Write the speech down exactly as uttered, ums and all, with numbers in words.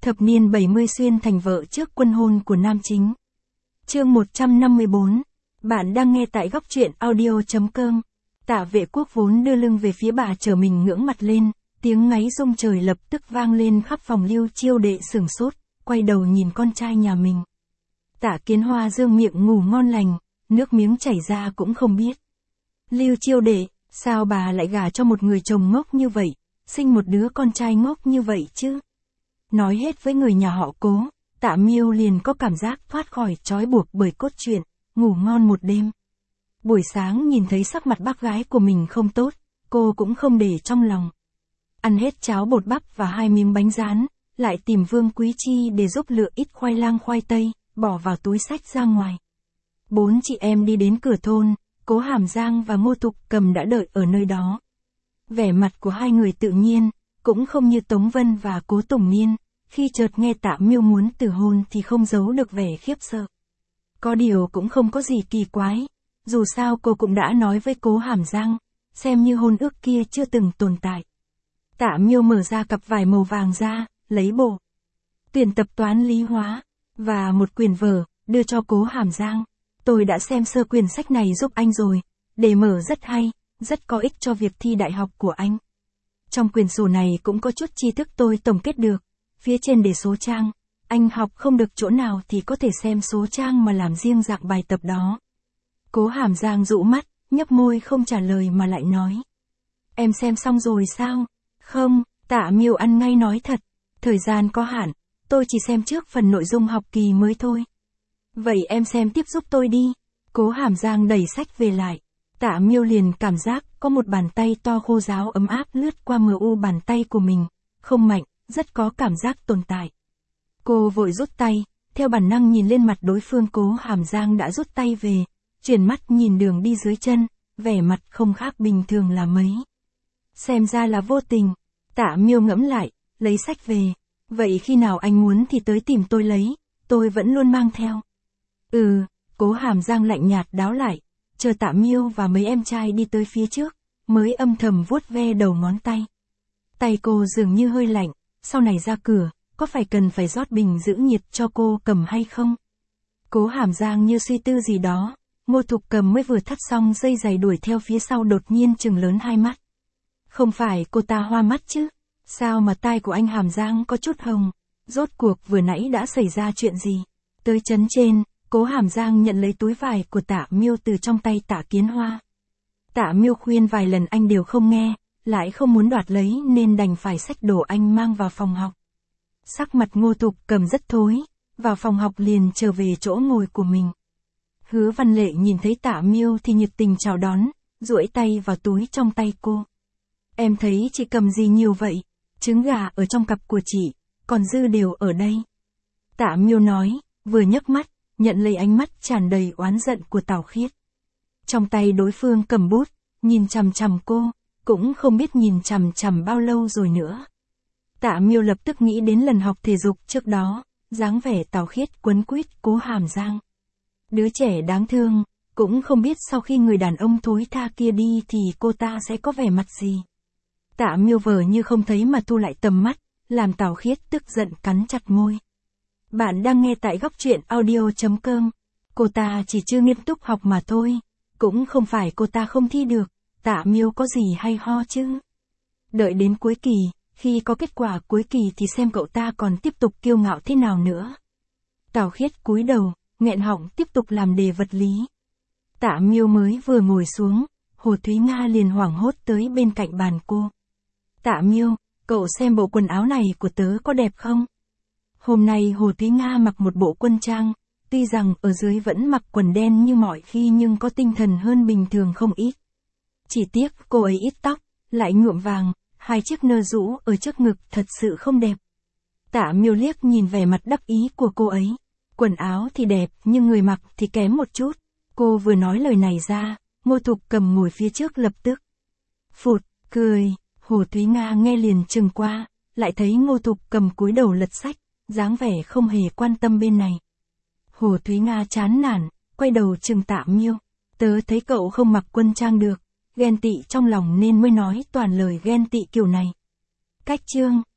Thập niên bảy mươi xuyên thành vợ trước quân hôn của nam chính. Chương một trăm năm mươi bốn. Bạn đang nghe tại góc truyện audio.com. Tạ Vệ Quốc vốn đưa lưng về phía bà trở mình ngưỡng mặt lên, tiếng ngáy rung trời lập tức vang lên khắp phòng. Lưu Chiêu Đệ sửng sốt, quay đầu nhìn con trai nhà mình. Tạ Kiến Hoa dương miệng ngủ ngon lành, nước miếng chảy ra cũng không biết. Lưu Chiêu Đệ, sao bà lại gả cho một người chồng ngốc như vậy, sinh một đứa con trai ngốc như vậy chứ? Nói hết với người nhà họ Cố, Tạ Miêu liền có cảm giác thoát khỏi trói buộc bởi cốt truyện, ngủ ngon một đêm. Buổi sáng nhìn thấy sắc mặt bác gái của mình không tốt, cô cũng không để trong lòng. Ăn hết cháo bột bắp và hai miếng bánh rán, lại tìm Vương Quý Chi để giúp lựa ít khoai lang khoai tây, bỏ vào túi xách ra ngoài. Bốn chị em đi đến cửa thôn, Cố Hàm Giang và Ngô Thục Cầm đã đợi ở nơi đó. Vẻ mặt của hai người tự nhiên, cũng không như Tống Vân và Cố Tùng Niên, khi chợt nghe Tạ Miêu muốn từ hôn thì không giấu được vẻ khiếp sợ. Có điều cũng không có gì kỳ quái, dù sao cô cũng đã nói với Cố Hàm Giang, xem như hôn ước kia chưa từng tồn tại. Tạ Miêu mở ra cặp vải màu vàng ra, lấy bộ tuyển tập toán lý hóa và một quyển vở, đưa cho Cố Hàm Giang. Tôi đã xem sơ quyển sách này giúp anh rồi, đề mở rất hay, rất có ích cho việc thi đại học của anh. Trong quyển sổ này cũng có chút tri thức tôi tổng kết được, phía trên để số trang, anh học không được chỗ nào thì có thể xem số trang mà làm riêng dạng bài tập đó. Cố Hàm Giang dụ mắt, nhấp môi không trả lời mà lại nói. Em xem xong rồi sao? Không, Tạ Miêu ăn ngay nói thật, thời gian có hạn, tôi chỉ xem trước phần nội dung học kỳ mới thôi. Vậy em xem tiếp giúp tôi đi. Cố Hàm Giang đẩy sách về lại. Tạ Miêu liền cảm giác có một bàn tay to khô ráo ấm áp lướt qua mờ u bàn tay của mình, không mạnh, rất có cảm giác tồn tại. Cô vội rút tay, theo bản năng nhìn lên mặt đối phương. Cố Hàm Giang đã rút tay về, chuyển mắt nhìn đường đi dưới chân, vẻ mặt không khác bình thường là mấy. Xem ra là vô tình. Tạ Miêu ngẫm lại, lấy sách về. Vậy khi nào anh muốn thì tới tìm tôi lấy, tôi vẫn luôn mang theo. Ừ, Cố Hàm Giang lạnh nhạt đáo lại, chờ Tạ Miêu và mấy em trai đi tới phía trước, mới âm thầm vuốt ve đầu ngón tay. Tay cô dường như hơi lạnh, sau này ra cửa, có phải cần phải rót bình giữ nhiệt cho cô Cầm hay không? Cố Hàm Giang như suy tư gì đó, Ngô Thục Cầm mới vừa thắt xong dây giày đuổi theo phía sau đột nhiên trừng lớn hai mắt. Không phải cô ta hoa mắt chứ? Sao mà tai của anh Hàm Giang có chút hồng? Rốt cuộc vừa nãy đã xảy ra chuyện gì? Tới trấn trên, Cố Hàm Giang nhận lấy túi vải của Tạ Miêu từ trong tay Tạ Kiến Hoa. Tạ Miêu khuyên vài lần anh đều không nghe, lại không muốn đoạt lấy nên đành phải xách đồ anh mang vào phòng học. Sắc mặt Ngô Thục Cầm rất thối, vào phòng học liền trở về chỗ ngồi của mình. Hứa Văn Lệ nhìn thấy Tạ Miêu thì nhiệt tình chào đón, duỗi tay vào túi trong tay cô. Em thấy chị cầm gì nhiều vậy? Trứng gà ở trong cặp của chị, còn dư đều ở đây. Tạ Miêu nói, vừa nhấc mắt, nhận lấy ánh mắt tràn đầy oán giận của Tào Khiết. Trong tay đối phương cầm bút, nhìn chằm chằm cô, cũng không biết nhìn chằm chằm bao lâu rồi nữa. Tạ Miêu lập tức nghĩ đến lần học thể dục trước đó, dáng vẻ Tào Khiết quấn quýt Cố Hàm Giang. Đứa trẻ đáng thương, cũng không biết sau khi người đàn ông thối tha kia đi thì cô ta sẽ có vẻ mặt gì. Tạ Miêu vờ như không thấy mà thu lại tầm mắt, làm Tào Khiết tức giận cắn chặt môi. Bạn đang nghe tại góc truyện audio.com. Cô ta chỉ chưa nghiêm túc học mà thôi, cũng không phải cô ta không thi được, Tạ Miêu có gì hay ho chứ. Đợi đến cuối kỳ, khi có kết quả cuối kỳ thì xem cậu ta còn tiếp tục kiêu ngạo thế nào nữa. Tào Khiết cúi đầu, nghẹn họng tiếp tục làm đề vật lý. Tạ Miêu mới vừa ngồi xuống, Hồ Thúy Nga liền hoảng hốt tới bên cạnh bàn cô. Tạ Miêu, cậu xem bộ quần áo này của tớ có đẹp không? Hôm nay Hồ Thúy Nga mặc một bộ quân trang, tuy rằng ở dưới vẫn mặc quần đen như mọi khi nhưng có tinh thần hơn bình thường không ít. Chỉ tiếc cô ấy ít tóc, lại nhuộm vàng, hai chiếc nơ rũ ở trước ngực thật sự không đẹp. Tạ Miêu liếc nhìn vẻ mặt đắc ý của cô ấy. Quần áo thì đẹp nhưng người mặc thì kém một chút. Cô vừa nói lời này ra, Ngô Thục Cầm ngồi phía trước lập tức phụt, cười. Hồ Thúy Nga nghe liền chừng qua, lại thấy Ngô Thục Cầm cúi đầu lật sách, dáng vẻ không hề quan tâm bên này. Hồ Thúy Nga chán nản, quay đầu chừng Tạ Miêu. Tớ thấy cậu không mặc quân trang được, ghen tị trong lòng nên mới nói toàn lời ghen tị kiểu này. Cách chương.